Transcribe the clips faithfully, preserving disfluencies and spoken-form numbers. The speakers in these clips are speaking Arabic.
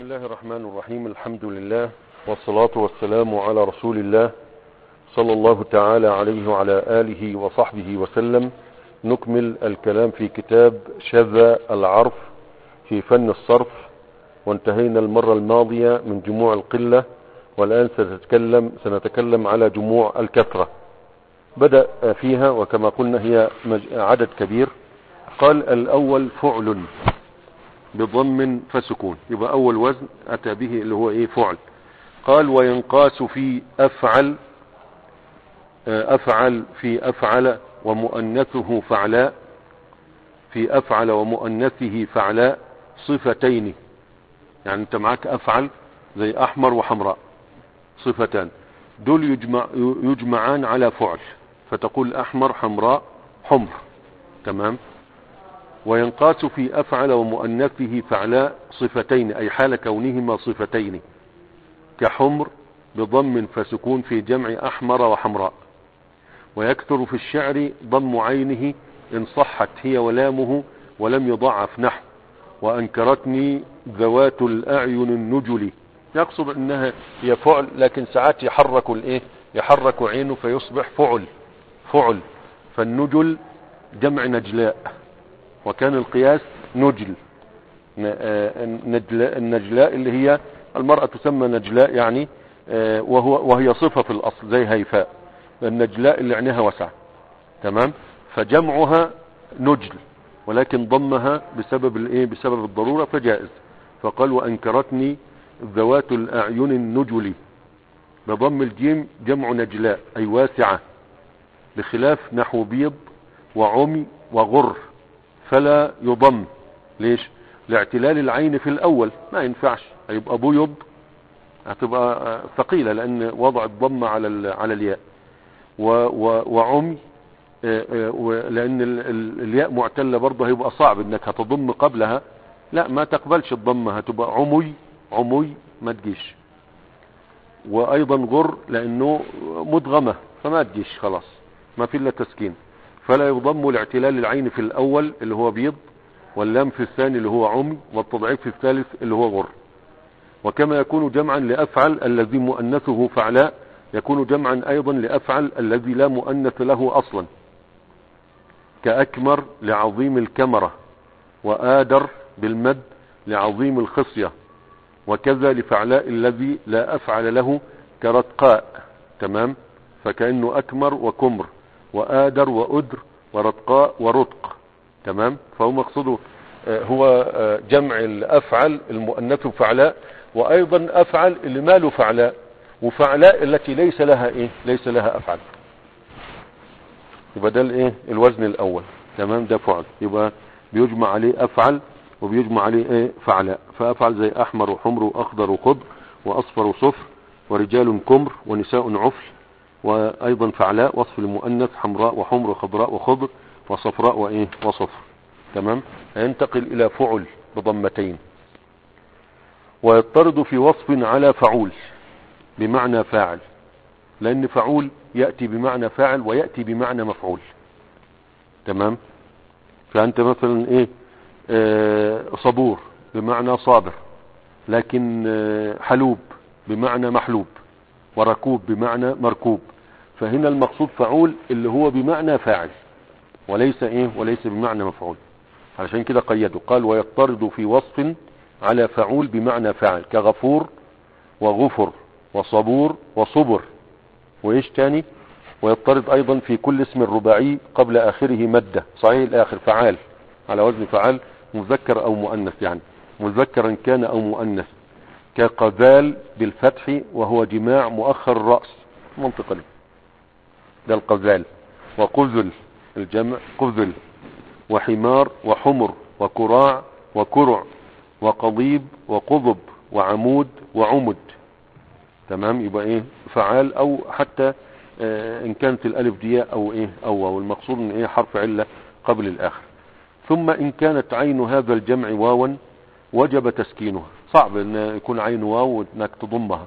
بسم الله الرحمن الرحيم. الحمد لله والصلاة والسلام على رسول الله صلى الله تعالى عليه وعلى آله وصحبه وسلم. نكمل الكلام في كتاب شذا العرف في فن الصرف، وانتهينا المرة الماضية من جموع القلة، والآن سنتكلم, سنتكلم على جموع الكثرة. بدأ فيها وكما قلنا هي عدد كبير. قال الأول فعل بضم فسكون، يبقى أول وزن أتى به اللي هو إيه؟ فعل. قال وينقاس في أفعل، أفعل في أفعل ومؤنثه فعلاء، في أفعل ومؤنثه فعلاء صفتين. يعني أنت معك أفعل زي أحمر وحمراء صفتان، دول يجمع يجمعان على فعل، فتقول أحمر حمراء حمر. تمام. وينقاس في أفعل ومؤنثه فعلاء صفتين، أي حال كونهما صفتين، كحمر بضم فسكون في جمع أحمر وحمراء. ويكثر في الشعر ضم عينه إن صحت هي ولامه ولم يضعف، نحو وأنكرتني ذوات الأعين النجل. يقصد أنها هي فعل، لكن ساعات يحرك الإيه؟ يحرك عينه فيصبح فعل فعل فالنجل جمع نجلاء، وكان القياس نجل. النجلاء اللي هي المرأة تسمى نجلاء، يعني وهو وهي صفة في الأصل زي هيفاء. النجلاء اللي عينها وسع. تمام. فجمعها نجل، ولكن ضمها بسبب الايه؟ بسبب الضرورة فجائز. فقال وأنكرتني ذوات الأعين النجل بضم الجيم جمع نجلاء أي واسعة، بخلاف نحو بيض وعمي وغر فلا يضم. ليش؟ لاعتلال العين في الأول، ما ينفعش، هيبقى بيض هتبقى ثقيلة لأن وضع الضم على على الياء، وعمي لأن الياء معتلة برضه هيبقى صعب انك هتضم قبلها، لا ما تقبلش الضمة، هتبقى عمي عمي ما تجيش. وأيضا غر لأنه مدغمة فما تجيش، خلاص ما في إلا تسكين، فلا يضم لاعتلال العين في الأول اللي هو بيض، واللام في الثاني اللي هو عمي، والتضعيف في الثالث اللي هو غر. وكما يكون جمعا لأفعل الذي مؤنثه فعلاء، يكون جمعا أيضا لأفعل الذي لا مؤنث له أصلا، كأكمر لعظيم الكمرة، وآدر بالمد لعظيم الخصية، وكذا لفعلاء الذي لا أفعل له كرتقاء. تمام. فكأنه أكمر وكمر وآدر وأدر ورتقاء ورتق. تمام. فهو مقصده هو جمع الأفعل المؤنث فعلاء، وأيضا أفعل اللي ما له فعلاء، وفعلاء التي ليس لها إيه؟ ليس لها أفعل. يبقى ده الإيه؟ الوزن الأول. تمام. ده فعل، يبقى بيجمع عليه أفعل وبيجمع عليه إيه؟ فعلاء. فأفعل زي أحمر وحمر وأخضر وخضر وأصفر وصفر ورجال كمر ونساء عفل. وأيضا فعلاء وصف المؤنث حمراء وحمر وخضراء وخضر وصفراء وإيه؟ وصفر. تمام. ينتقل إلى فعل بضمتين. ويضطرد في وصف على فعول بمعنى فاعل، لأن فعول يأتي بمعنى فاعل ويأتي بمعنى مفعول. تمام. فأنت مثلا إيه؟ آه صبور بمعنى صابر، لكن آه حلوب بمعنى محلوب، وركوب بمعنى مركوب. فهنا المقصود فعول اللي هو بمعنى فاعل وليس ايه؟ وليس بمعنى مفعول. علشان كده قيده، قال ويضطرد في وصف على فعول بمعنى فاعل، كغفور وغفر وصبور وصبر. وايش تاني؟ ويضطرد ايضا في كل اسم رباعي قبل اخره مدة صحيح الاخر، فعال على وزن فعال، مذكر او مؤنث، يعني مذكرا كان او مؤنث، كقذال بالفتح وهو جماع مؤخر الرأس منطقا، ده القذال. وقذل الجمع قذل، وحمار وحمر وكراع وكرع وقضيب وقضب وعمود وعمد. تمام. يبقى ايه؟ فعال، او حتى اه ان كانت الالف دياء او ايه او واو، المقصود ان ايه؟ حرف علة قبل الاخر. ثم ان كانت عين هذا الجمع واوا وجب تسكينها، صعب ان يكون عين واو انك تضمها،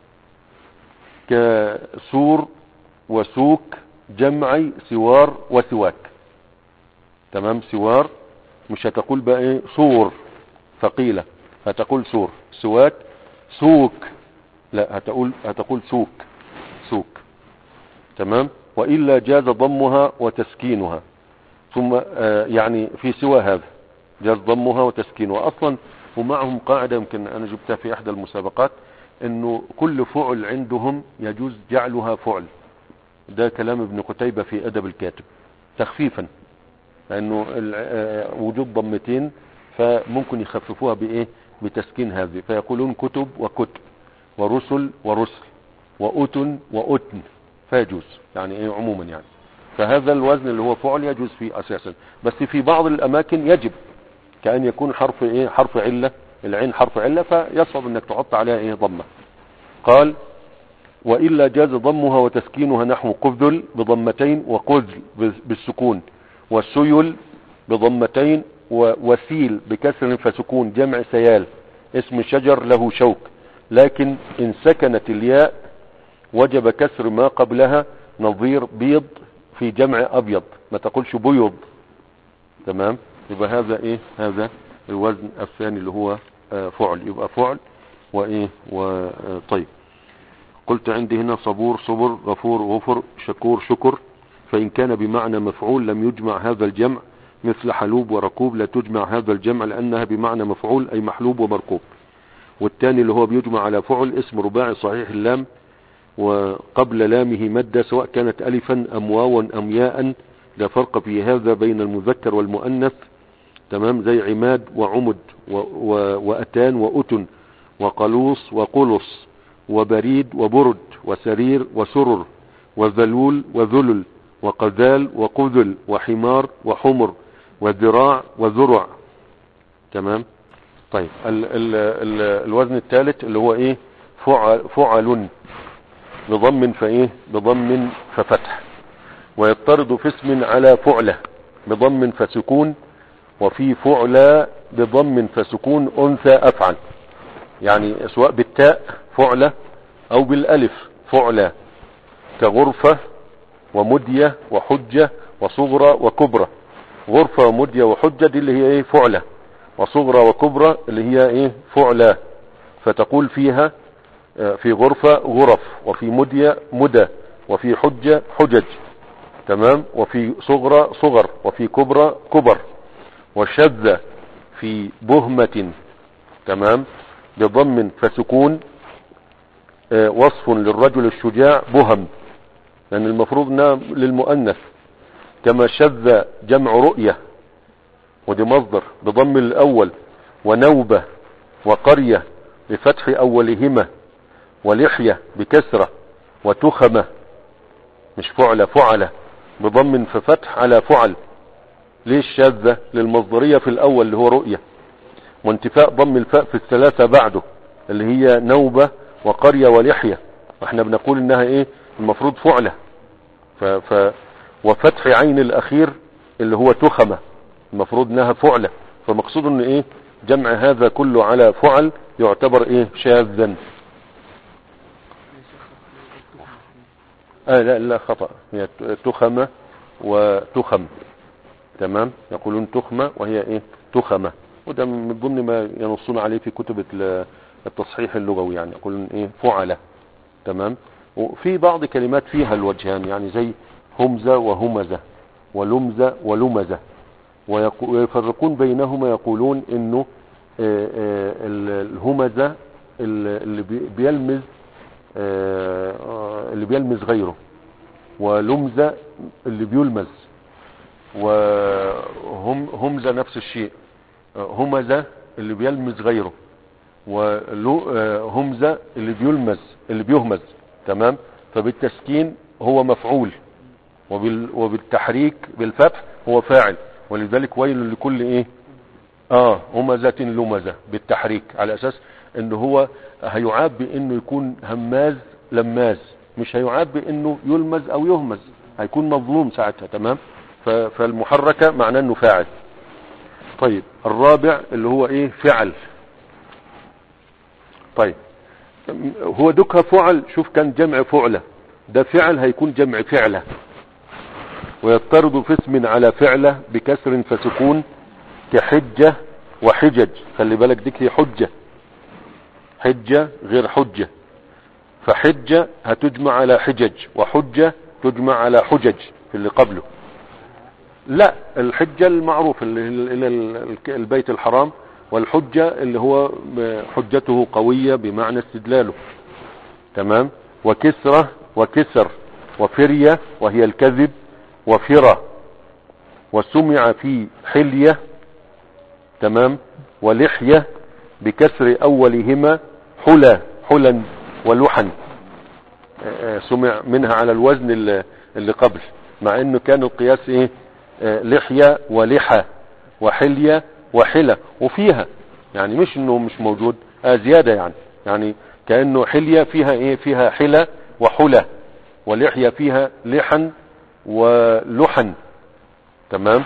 كسور وسوك جمعي سوار وسواك. تمام. سوار مش هتقول بقى ايه؟ صور ثقيلة، هتقول سور. سوات سوك، لا هتقول هتقول سوك سوك. تمام. وإلا جاز ضمها وتسكينها. ثم آه يعني في سوى هذا جاز ضمها وتسكينها اصلا. ومعهم قاعدة يمكن انا جبتها في احدى المسابقات، انه كل فعل عندهم يجوز جعلها فعل. ده كلام ابن قتيبة في ادب الكاتب تخفيفا، لانه وجود ضمتين فممكن يخففوها بايه؟ بتسكين هذه، فيقولون كتب وكتب ورسل ورسل وأتن وأتن، فيجوز يعني ايه عموما يعني. فهذا الوزن اللي هو فعل يجوز فيه اساسا، بس في بعض الاماكن يجب، كأن يكون حرف ايه؟ حرف علة، العين حرف علة، فيصعب انك تحط عليها ايه؟ ضمة. قال وإلا جاز ضمها وتسكينها نحو قذل بضمتين وقذل بالسكون، والسيل بضمتين، ووسيل بكسر فسكون جمع سيال اسم شجر له شوك، لكن ان سكنت الياء وجب كسر ما قبلها، نظير بيض في جمع ابيض، ما تقولش بيض. تمام. يبقى هذا ايه؟ هذا الوزن الثاني اللي هو آه فعل، يبقى فعل وايه وطيب. قلت عندي هنا صبور صبر، غفور غفر، شكور شكر. فإن كان بمعنى مفعول لم يجمع هذا الجمع، مثل حلوب وركوب لا تجمع هذا الجمع لأنها بمعنى مفعول أي محلوب ومركوب. والثاني اللي هو بيجمع على فعل اسم رباعي صحيح اللام وقبل لامه مادة، سواء كانت ألفا أم واوا أم ياء، لا فرق في هذا بين المذكر والمؤنث. تمام. زي عماد وعمد و و وأتان وأتن وقلوص وقلص وبريد وبرد وسرير وسرر وذلول وذلل وقذال وقذل وحمار وحمر وذراع وذرع. تمام. طيب ال ال ال الوزن الثالث اللي هو ايه؟ فعل فعل بضم فايه؟ بضم ففتح. ويضطرد في اسم على فعله بضم فسكون، وفي فعلى بضم فسكون انثى افعل، يعني سواء بالتاء فعلة او بالالف فعلة، كغرفة ومدية وحجة وصغرى وكبرى. غرفة ومدية وحجة دي اللي هي ايه؟ فعلة. وصغرى وكبرى اللي هي ايه؟ فعلة. فتقول فيها في غرفة غرف، وفي مدية مدى، وفي حجة حجج. تمام. وفي صغرى صغر، وفي كبرى كبر. وشذ في بهمة. تمام. بضم فسكون. آه وصف للرجل الشجاع بهم، لأن يعني المفروض انها للمؤنث. كما شذ جمع رؤية، ودي مصدر بضم الأول. ونوبة وقرية بفتح أولهما، ولحية بكسرة، وتخمة مش فعلة فعلة بضم ففتح على فعل. ليش شاذة؟ للمصدرية في الأول اللي هو رؤية، وانتفاء ضم الفاء في الثلاثة بعده اللي هي نوبة وقرية ولحية، واحنا بنقول انها ايه؟ المفروض فعلة. ف ف وفتح عين الاخير اللي هو تخمة، المفروض انها فعلة. فمقصود ان ايه؟ جمع هذا كله على فعل يعتبر ايه؟ شاذا. آه لا لا خطأ، هي تخمة وتخم. تمام. يقولون تخمة وهي ايه؟ تخمة. وده من ضمن ما ينصون عليه في كتب التصحيح اللغوي، يعني يقولون ايه؟ فعلة. تمام. وفي بعض كلمات فيها الوجهان، يعني زي همزة وهمزة ولمزة ولمزة، ويفرقون بينهما، يقولون انه الهمزة اللي بيلمز اللي بيلمز غيره، ولمزة اللي بيلمز، وهمزة نفس الشيء، همزة اللي بيلمز غيره، وهمزة اللي بيلمز اللي بيهمز. تمام. فبالتسكين هو مفعول، وبالتحريك بالفتح هو فاعل. ولذلك ويل لكل ايه؟ اه همزة لمزة بالتحريك، على اساس انه هو هيعاب بانه يكون هماز لماز، مش هيعاب بانه يلمز او يهمز، هيكون مظلوم ساعتها. تمام. فالمحركة معناه انه فاعل. طيب الرابع اللي هو ايه؟ فعل. طيب هو دكها فعل، شوف كان جمع فعلة، ده فعل هيكون جمع فعلة. ويضطرد في اسم على فعلة بكسر فسكون، كحجة وحجج. خلي بالك ديك هي حجة حجة غير حجة. فحجة هتجمع على حجج، وحجة تجمع على حجج في اللي قبله. لا، الحجة المعروف اللي الى البيت الحرام، والحجة اللي هو حجته قوية بمعنى استدلاله. تمام. وكسرة وكسر وفرية وهي الكذب، وفرة، وسمع في حلية. تمام. ولحية بكسر اولهما حلى، حلا ولحن، سمع منها على الوزن اللي قبل، مع انه كان القياس ايه؟ لحية ولحى وحلية وحلة، وفيها يعني مش انه مش موجود، آه زيادة يعني يعني كأنه حلية فيها ايه؟ فيها حلة وحلة، ولحية فيها لحن ولحن. تمام.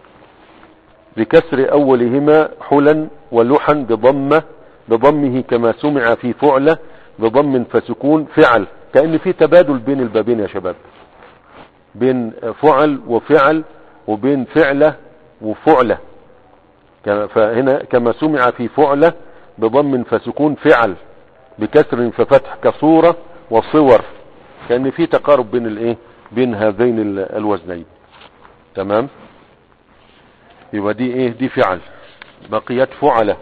بكسر اولهما حلا ولحن بضمه بضمه كما سمع في فعلة بضم فسكون فعل. كأن في تبادل بين البابين يا شباب، بين فعل وفعل، وبين فعلة وفعلة. فهنا كما سمع في فعلة بضم فسكون فعل، بكسر ففتح كصورة وصور. كأن في تقارب بين الايه؟ بين هذين الوزنين. تمام. يبقى دي ايه؟ دي فعل. بقيت فعلة.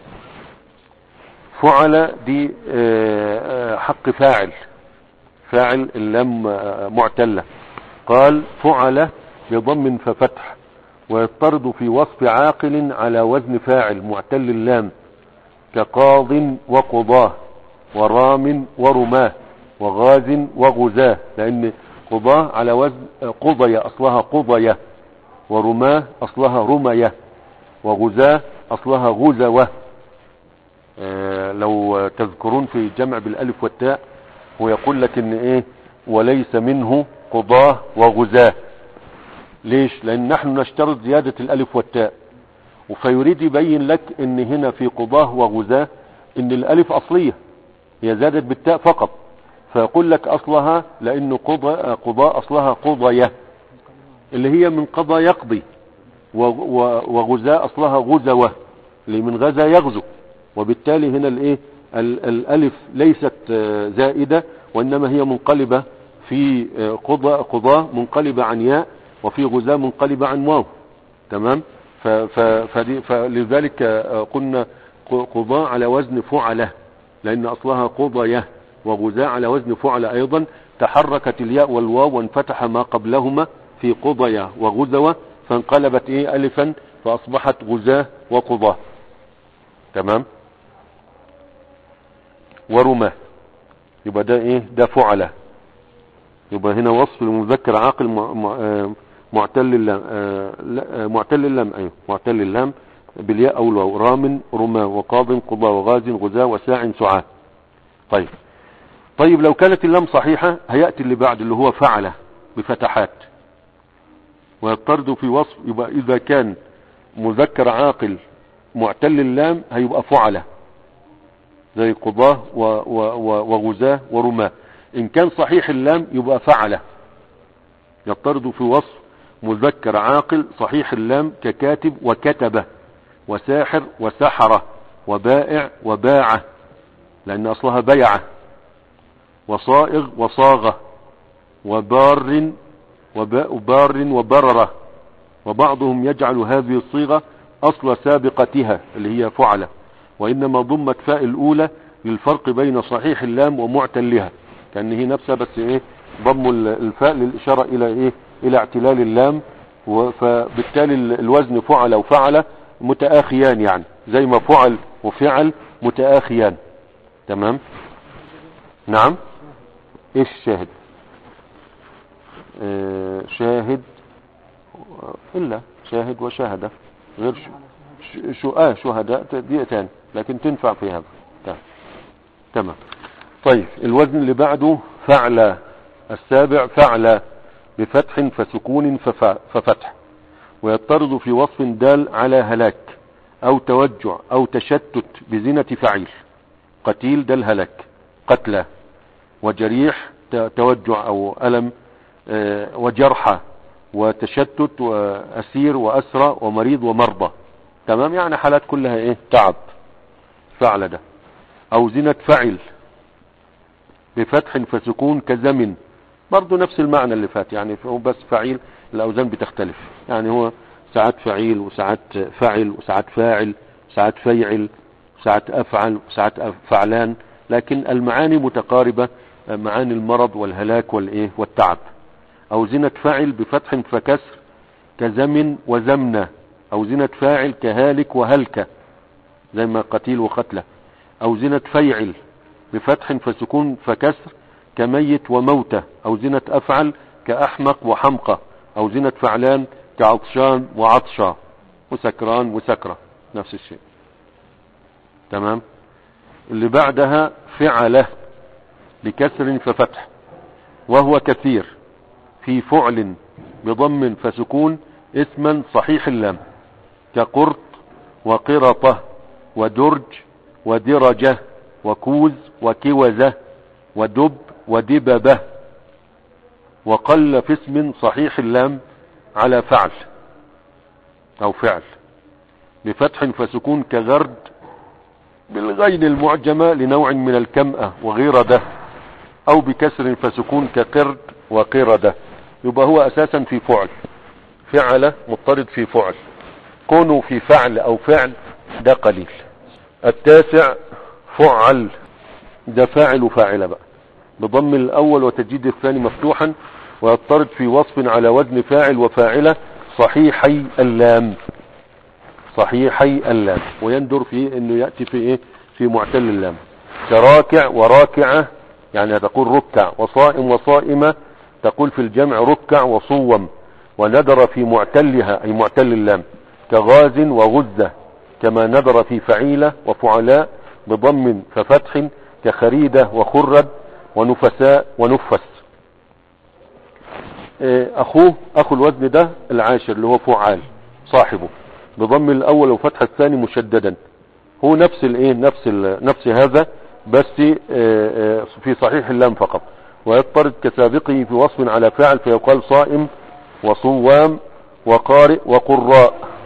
فعلة دي حق فاعل، فاعل اللام معتلة. قال فعلة بضم ففتح، ويضطرد في وصف عاقل على وزن فاعل معتل اللام، كقاض وقضاه ورام ورماه وغاز وغزاه. لان قضاه على وزن قضي، اصلها قضية، ورماه اصلها رمية، وغزاه اصلها غزوة. آه لو تذكرون في الجمع بالالف والتاء، ويقول لك ان ايه؟ وليس منه قضاه وغزاه. ليش؟ لان نحن نشترط زيادة الالف والتاء، فيريد يبين لك ان هنا في قضاه وغزاه ان الالف اصلية، هي زادت بالتاء فقط. فيقول لك اصلها لانه قضاء قضاء اصلها قضية، اللي هي من قضى يقضي، وغزاء اصلها غزوة اللي من غزا يغزو. وبالتالي هنا الايه؟ الالف ليست زائدة، وانما هي منقلبة في قضاء قضاء منقلبة عن ياء، وفي غزاء منقلبة عن واو. تمام. فلذلك قلنا قضاء على وزن فعلة، لان اصلها قضية، وغزاء على وزن فعلة ايضا. تحركت الياء والواو وانفتح ما قبلهما في قضية وغزوة، فانقلبت ايه؟ الفا، فاصبحت غزاة وقضاة. تمام. ورماه، يبقى ده ايه؟ ده فعلة. يبقى هنا وصف المذكر عاقل معتل اللام، معتل اللام، ايوه معتل اللام بالياء او الواو. رام رماه، وقاض قضاة، وغاز غزاة، وساع سعاة. طيب طيب لو كانت اللام صحيحة هيأتي اللي بعد اللي هو فعلة بفتحات، ويضطرد في وصف. يبقى اذا كان مذكر عاقل معتل اللام هيبقى فعلة زي قضاه وغزاه ورماه. ان كان صحيح اللام يبقى فعلة. يضطرد في وصف مذكر عاقل صحيح اللام ككاتب وكتبه، وساحر وسحرة، وبائع وباعة لان اصلها بيعة، وصائغ وصاغة، وبار وبار وبررة. وبعضهم يجعل هذه الصيغة اصل سابقتها اللي هي فعلة، وانما ضمت فاء الاولى للفرق بين صحيح اللام ومعتلها، كأن هي نفسها بس ايه؟ ضم الفاء للاشارة الى ايه؟ الى اعتلال اللام. فبالتالي الوزن فعل وفعل متآخيان، يعني زي ما فعل وفعل متآخيان. تمام. نعم. ايش شاهد؟ آه شاهد الا شاهد وشاهدة غير شو شو اه شهداء دي تاني، لكن تنفع في هذا. تمام. طيب الوزن اللي بعده فعل. السابع فعل بفتح فسكون ففتح، ويضطرد في وصف دال على هلاك او توجع او تشتت بزنة فعيل. قتيل ده الهلاك، قتلى. وجريح توجع او ألم، وجرحى، وتشتت وأسير وأسرى ومريض ومرضى. تمام. يعني حالات كلها ايه؟ تعب. فعل ده. أوزنة فعل بفتح فسكون كزمن، برضو نفس المعنى اللي فات، يعني هو بس فعيل الأوزان بتختلف، يعني هو ساعات فعيل وساعات فعل وساعات فاعل وساعات فيعل وساعات أفعل وساعات فعلان، لكن المعاني متقاربة، معاني المرض والهلاك والإيه والتعب. أوزنة فاعل بفتح فكسر كزمن وزمنة، أوزنة فاعل كهالك وهلكة زي ما قتيل وقتله. أوزنة فيعل بفتح فسكون فكسر كميت وموتة، أوزنة أفعل كأحمق وحمقى، أوزنة فعلان كعطشان وعطشا وسكران وسكرة، نفس الشيء. تمام. اللي بعدها فعله بكسر ففتح، وهو كثير في فعل بضم فسكون اسما صحيح اللام كقرط وقرطة ودرج ودرجة وكوز وكوزة ودب ودببة. وقل في اسم صحيح اللام على فعل او فعل بفتح فسكون كغرد بالغين المعجمة لنوع من الكمأة وغيردة، او بكسر فسكون كقرد وقردة. يبقى هو اساسا في فعل، فعل مضطرد في فعل، كونه في فعل او فعل ده قليل. التاسع فعل، ده فاعل وفاعل بقى بضم الاول وتجديد الثاني مفتوحا، ويضطرد في وصف على وزن فاعل وفاعلة صحيحي اللام، صحيحي اللام، ويندر في انه يأتي في ايه في معتل اللام كراكع وراكعة، يعني تقول ركع، وصائم وصائمة تقول في الجمع ركع وصوم، وندر في معتلها اي معتل اللام كغاز وغزة، كما ندر في فعيلة وفعلاء بضم ففتح كخريدة وخرد ونفساء ونفس. اخوه اخو الوزن ده العاشر اللي هو فعال صاحبه بضم الاول وفتح الثاني مشددا، هو نفس الايه نفس نفس هذا بس في صحيح اللام فقط، ويضطرد كسابقه في وصف على فاعل فيقال صائم وصوام وقارئ وقراء.